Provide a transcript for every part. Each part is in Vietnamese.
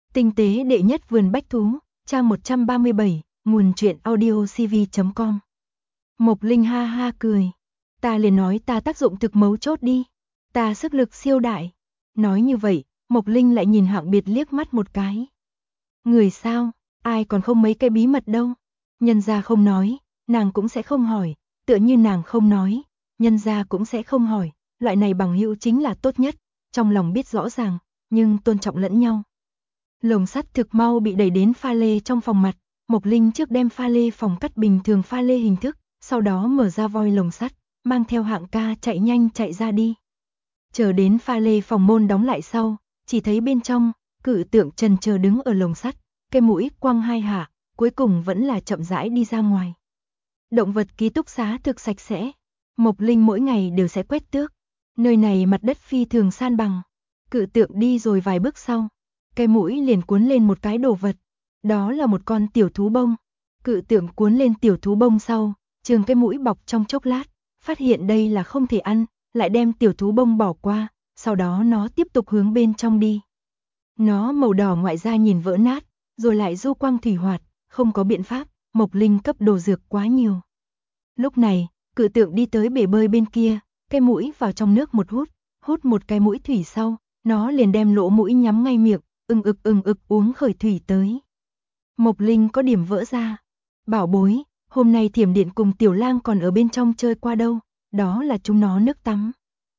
Tinh tế đệ nhất vườn bách thú, trang 137, nguồn truyện audiocv.com. Mộc Linh ha ha cười. Ta liền nói ta tác dụng thực mấu chốt đi. Ta sức lực siêu đại. Nói như vậy, Mộc Linh lại nhìn Hạng Biệt liếc mắt một cái. Người sao, ai còn không mấy cái bí mật đâu. Nhân gia không nói, nàng cũng sẽ không hỏi. Tựa như nàng không nói, nhân gia cũng sẽ không hỏi. Loại này bằng hữu chính là tốt nhất. Trong lòng biết rõ ràng, nhưng tôn trọng lẫn nhau. Lồng sắt thực mau bị đẩy đến pha lê trong phòng mặt. Mộc Linh trước đem pha lê phòng cắt bình thường pha lê hình thức, sau đó mở ra voi lồng sắt, mang theo Hạng ca chạy nhanh chạy ra đi. Chờ đến pha lê phòng môn đóng lại sau, chỉ thấy bên trong, Cự Tượng chần chờ đứng ở lồng sắt, cái mũi quăng hai hạ, cuối cùng vẫn là chậm rãi đi ra ngoài. Động vật ký túc xá thực sạch sẽ, Mộc Linh mỗi ngày đều sẽ quét tước. Nơi này mặt đất phi thường san bằng. Cự Tượng đi rồi vài bước sau, cái mũi liền cuốn lên một cái đồ vật. Đó là một con tiểu thú bông. Cự Tượng cuốn lên tiểu thú bông sau, trường cái mũi bọc trong chốc lát, phát hiện đây là không thể ăn, lại đem tiểu thú bông bỏ qua, sau đó nó tiếp tục hướng bên trong đi. Nó màu đỏ ngoại da nhìn vỡ nát, rồi lại du quang thủy hoạt, không có biện pháp, Mộc Linh cấp đồ dược quá nhiều. Lúc này, Cự Tượng đi tới bể bơi bên kia, cái mũi vào trong nước một hút một cái mũi thủy sau, nó liền đem lỗ mũi nhắm ngay miệng, ưng ực uống khởi thủy tới. Mộc Linh có điểm vỡ ra. Bảo bối, hôm nay Thiểm Điện cùng Tiểu Lang còn ở bên trong chơi qua đâu, đó là chúng nó nước tắm.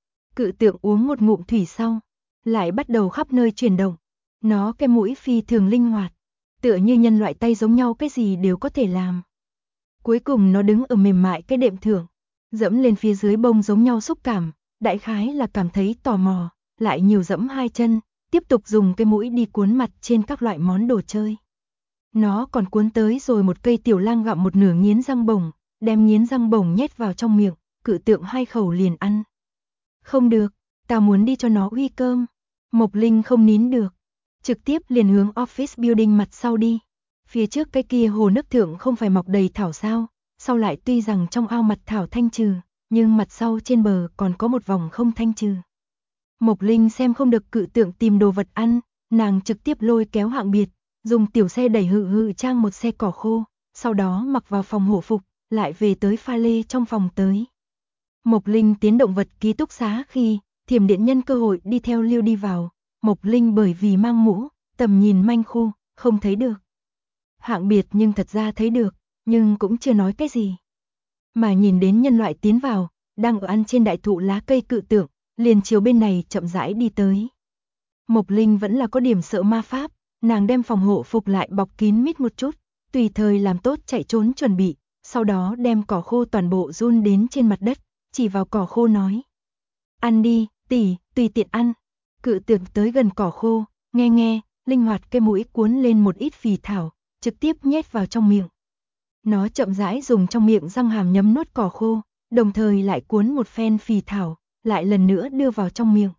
Cự Tượng uống một ngụm thủy sau, lại bắt đầu khắp nơi chuyển động. Nó cái mũi phi thường linh hoạt, tựa như nhân loại tay giống nhau, cái gì đều có thể làm. Cuối cùng nó đứng ở mềm mại cái đệm thượng, dẫm lên phía dưới bông giống nhau xúc cảm, đại khái là cảm thấy tò mò, lại nhiều dẫm hai chân, tiếp tục dùng cái mũi đi cuốn mặt trên các loại món đồ chơi. Nó còn cuốn tới rồi một cây Tiểu Lang gặm một nửa nghiến răng bổng, đem nghiến răng bổng nhét vào trong miệng, Cự Tượng hai khẩu liền ăn. Không được, ta muốn đi cho nó uy cơm. Mộc Linh không nín được, trực tiếp liền hướng office building mặt sau đi. Phía trước cái kia hồ nước thượng không phải mọc đầy thảo sao, sau lại tuy rằng trong ao mặt thảo thanh trừ, nhưng mặt sau trên bờ còn có một vòng không thanh trừ. Mộc Linh xem không được Cự Tượng tìm đồ vật ăn, nàng trực tiếp lôi kéo Hạng Biệt, dùng tiểu xe đẩy hự trang một xe cỏ khô, sau đó mặc vào phòng hổ phục, lại về tới pha lê trong phòng tới. Mộc Linh tiến động vật ký túc xá khi, Thiểm Điện nhân cơ hội đi theo Liêu đi vào, Mộc Linh bởi vì mang mũ, tầm nhìn manh khu, không thấy được. Hạng Biệt nhưng thật ra thấy được, nhưng cũng chưa nói cái gì. Mà nhìn đến nhân loại tiến vào, đang ở ăn trên đại thụ lá cây Cự Tượng, liền chiều bên này chậm rãi đi tới. Mộc Linh vẫn là có điểm sợ ma pháp, nàng đem phòng hộ phục lại bọc kín mít một chút, tùy thời làm tốt chạy trốn chuẩn bị, sau đó đem cỏ khô toàn bộ run đến trên mặt đất, chỉ vào cỏ khô nói. Ăn đi, tỷ, tùy tiện ăn. Cự Tượng tới gần cỏ khô, nghe, linh hoạt cái mũi cuốn lên một ít phì thảo, trực tiếp nhét vào trong miệng. Nó chậm rãi dùng trong miệng răng hàm nhấm nuốt cỏ khô, đồng thời lại cuốn một phen phì thảo, lại lần nữa đưa vào trong miệng.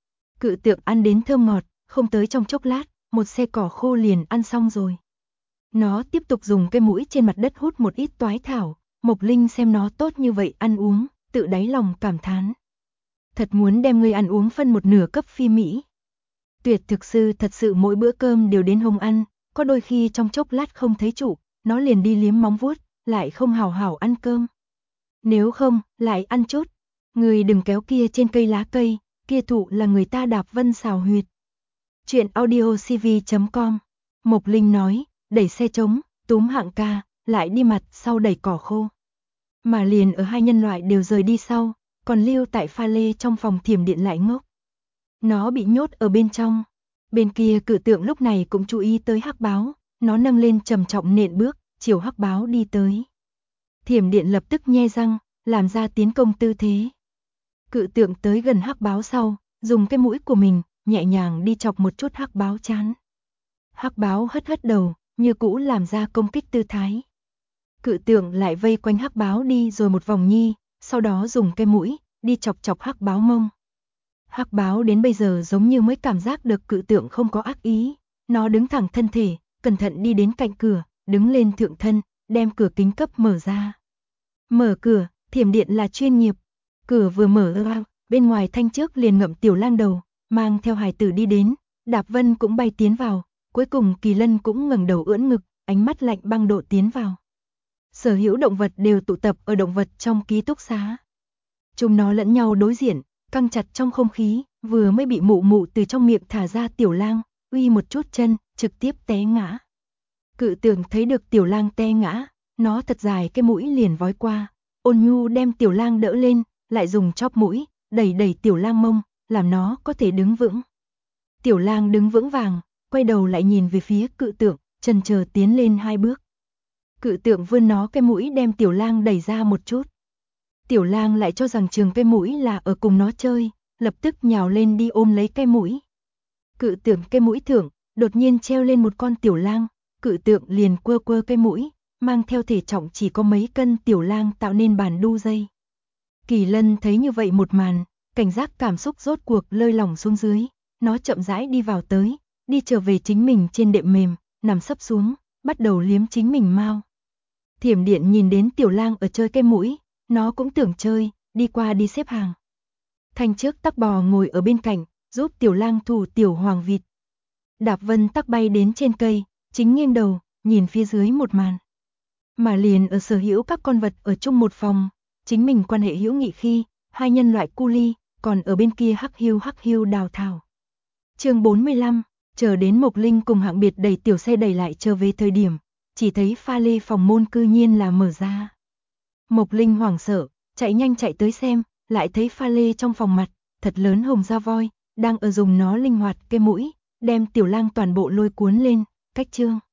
Cự Tượng ăn đến thơm ngọt, không tới trong chốc lát, một xe cỏ khô liền ăn xong rồi. Nó tiếp tục dùng cái mũi trên mặt đất hút một ít toái thảo, Mộc Linh xem nó tốt như vậy ăn uống, tự đáy lòng cảm thán. Thật muốn đem người ăn uống phân một nửa cấp phi Mỹ. Tuyệt thực sư thật sự mỗi bữa cơm đều đến hông ăn, có đôi khi trong chốc lát không thấy chủ, nó liền đi liếm móng vuốt, lại không hào hảo ăn cơm. Nếu không, lại ăn chút. Người đừng kéo kia trên cây lá cây, kia thụ là người ta đạp vân xào huyệt. Chuyện audiocv.com. Mộc Linh nói, đẩy xe trống, túm Hạng ca, lại đi mặt sau đẩy cỏ khô. Mà liền ở hai nhân loại đều rời đi sau, còn lưu tại pha lê trong phòng Thiểm Điện lại ngốc. Nó bị nhốt ở bên trong. Bên kia Cự Tượng lúc này cũng chú ý tới Hắc Báo, nó nâng lên trầm trọng nện bước, chiều Hắc Báo đi tới. Thiểm Điện lập tức nhe răng, làm ra tiến công tư thế. Cự Tượng tới gần Hắc Báo sau, dùng cái mũi của mình, nhẹ nhàng đi chọc một chút Hắc Báo chán. Hắc Báo hất đầu, như cũ làm ra công kích tư thái. Cự Tượng lại vây quanh Hắc Báo đi rồi một vòng nhi, sau đó dùng cái mũi, đi chọc Hắc Báo mông. Hắc Báo đến bây giờ giống như mới cảm giác được Cự Tượng không có ác ý, nó đứng thẳng thân thể, cẩn thận đi đến cạnh cửa, đứng lên thượng thân, đem cửa kính cấp mở ra. Mở cửa, Thiểm Điện là chuyên nghiệp. Cửa vừa mở ra, bên ngoài thanh trước liền ngậm Tiểu Lang đầu, mang theo hài tử đi đến, Đạp Vân cũng bay tiến vào, Cuối cùng Kỳ Lân cũng ngẩng đầu ưỡn ngực, ánh mắt lạnh băng độ tiến vào. Sở hữu động vật đều tụ tập ở động vật trong ký túc xá. Chúng nó lẫn nhau đối diện, căng chặt trong không khí, vừa mới bị mụ mụ từ trong miệng thả ra Tiểu Lang, uy một chút chân, trực tiếp té ngã. Cự Tượng thấy được Tiểu Lang té ngã, nó thật dài cái mũi liền vói qua, ôn nhu đem Tiểu Lang đỡ lên, lại dùng chóp mũi, đẩy đẩy Tiểu Lang mông, làm nó có thể đứng vững. Tiểu Lang đứng vững vàng, quay đầu lại nhìn về phía Cự Tượng, chần chờ tiến lên 2 bước. Cự Tượng vươn nó cái mũi đem Tiểu Lang đẩy ra một chút. Tiểu Lang lại cho rằng trường cái mũi là ở cùng nó chơi, lập tức nhào lên đi ôm lấy cái mũi. Cự Tượng cái mũi thượng, đột nhiên treo lên một con Tiểu Lang, Cự Tượng liền quơ quơ cái mũi, mang theo thể trọng chỉ có mấy cân Tiểu Lang tạo nên bàn đu dây. Kỳ Lân thấy như vậy một màn, cảnh giác cảm xúc rốt cuộc lơi lỏng xuống dưới, nó chậm rãi đi vào tới, đi trở về chính mình trên đệm mềm, nằm sấp xuống, bắt đầu liếm chính mình mao. Thiểm Điện nhìn đến Tiểu Lang ở chơi cái mũi, nó cũng tưởng chơi, đi qua đi xếp hàng. Thanh Trước Tắc Bò ngồi ở bên cạnh, giúp Tiểu Lang thủ Tiểu Hoàng Vịt. Đạp Vân Tắc bay đến trên cây, chính nghiêng đầu, nhìn phía dưới một màn. Mà liền ở sở hữu các con vật ở chung một phòng, chính mình quan hệ hữu nghị khi, hai nhân loại cu ly, còn ở bên kia hắc hiu đào thảo. Chương 45, chờ đến Mộc Linh cùng Hạng Biệt đẩy tiểu xe đẩy lại trở về thời điểm, chỉ thấy pha lê phòng môn cư nhiên là mở ra. Mộc Linh hoảng sợ, chạy nhanh chạy tới xem, lại thấy pha lê trong phòng mặt, thật lớn hồng da voi, đang ở dùng nó linh hoạt cái mũi, đem Tiểu Lang toàn bộ lôi cuốn lên, cách chương.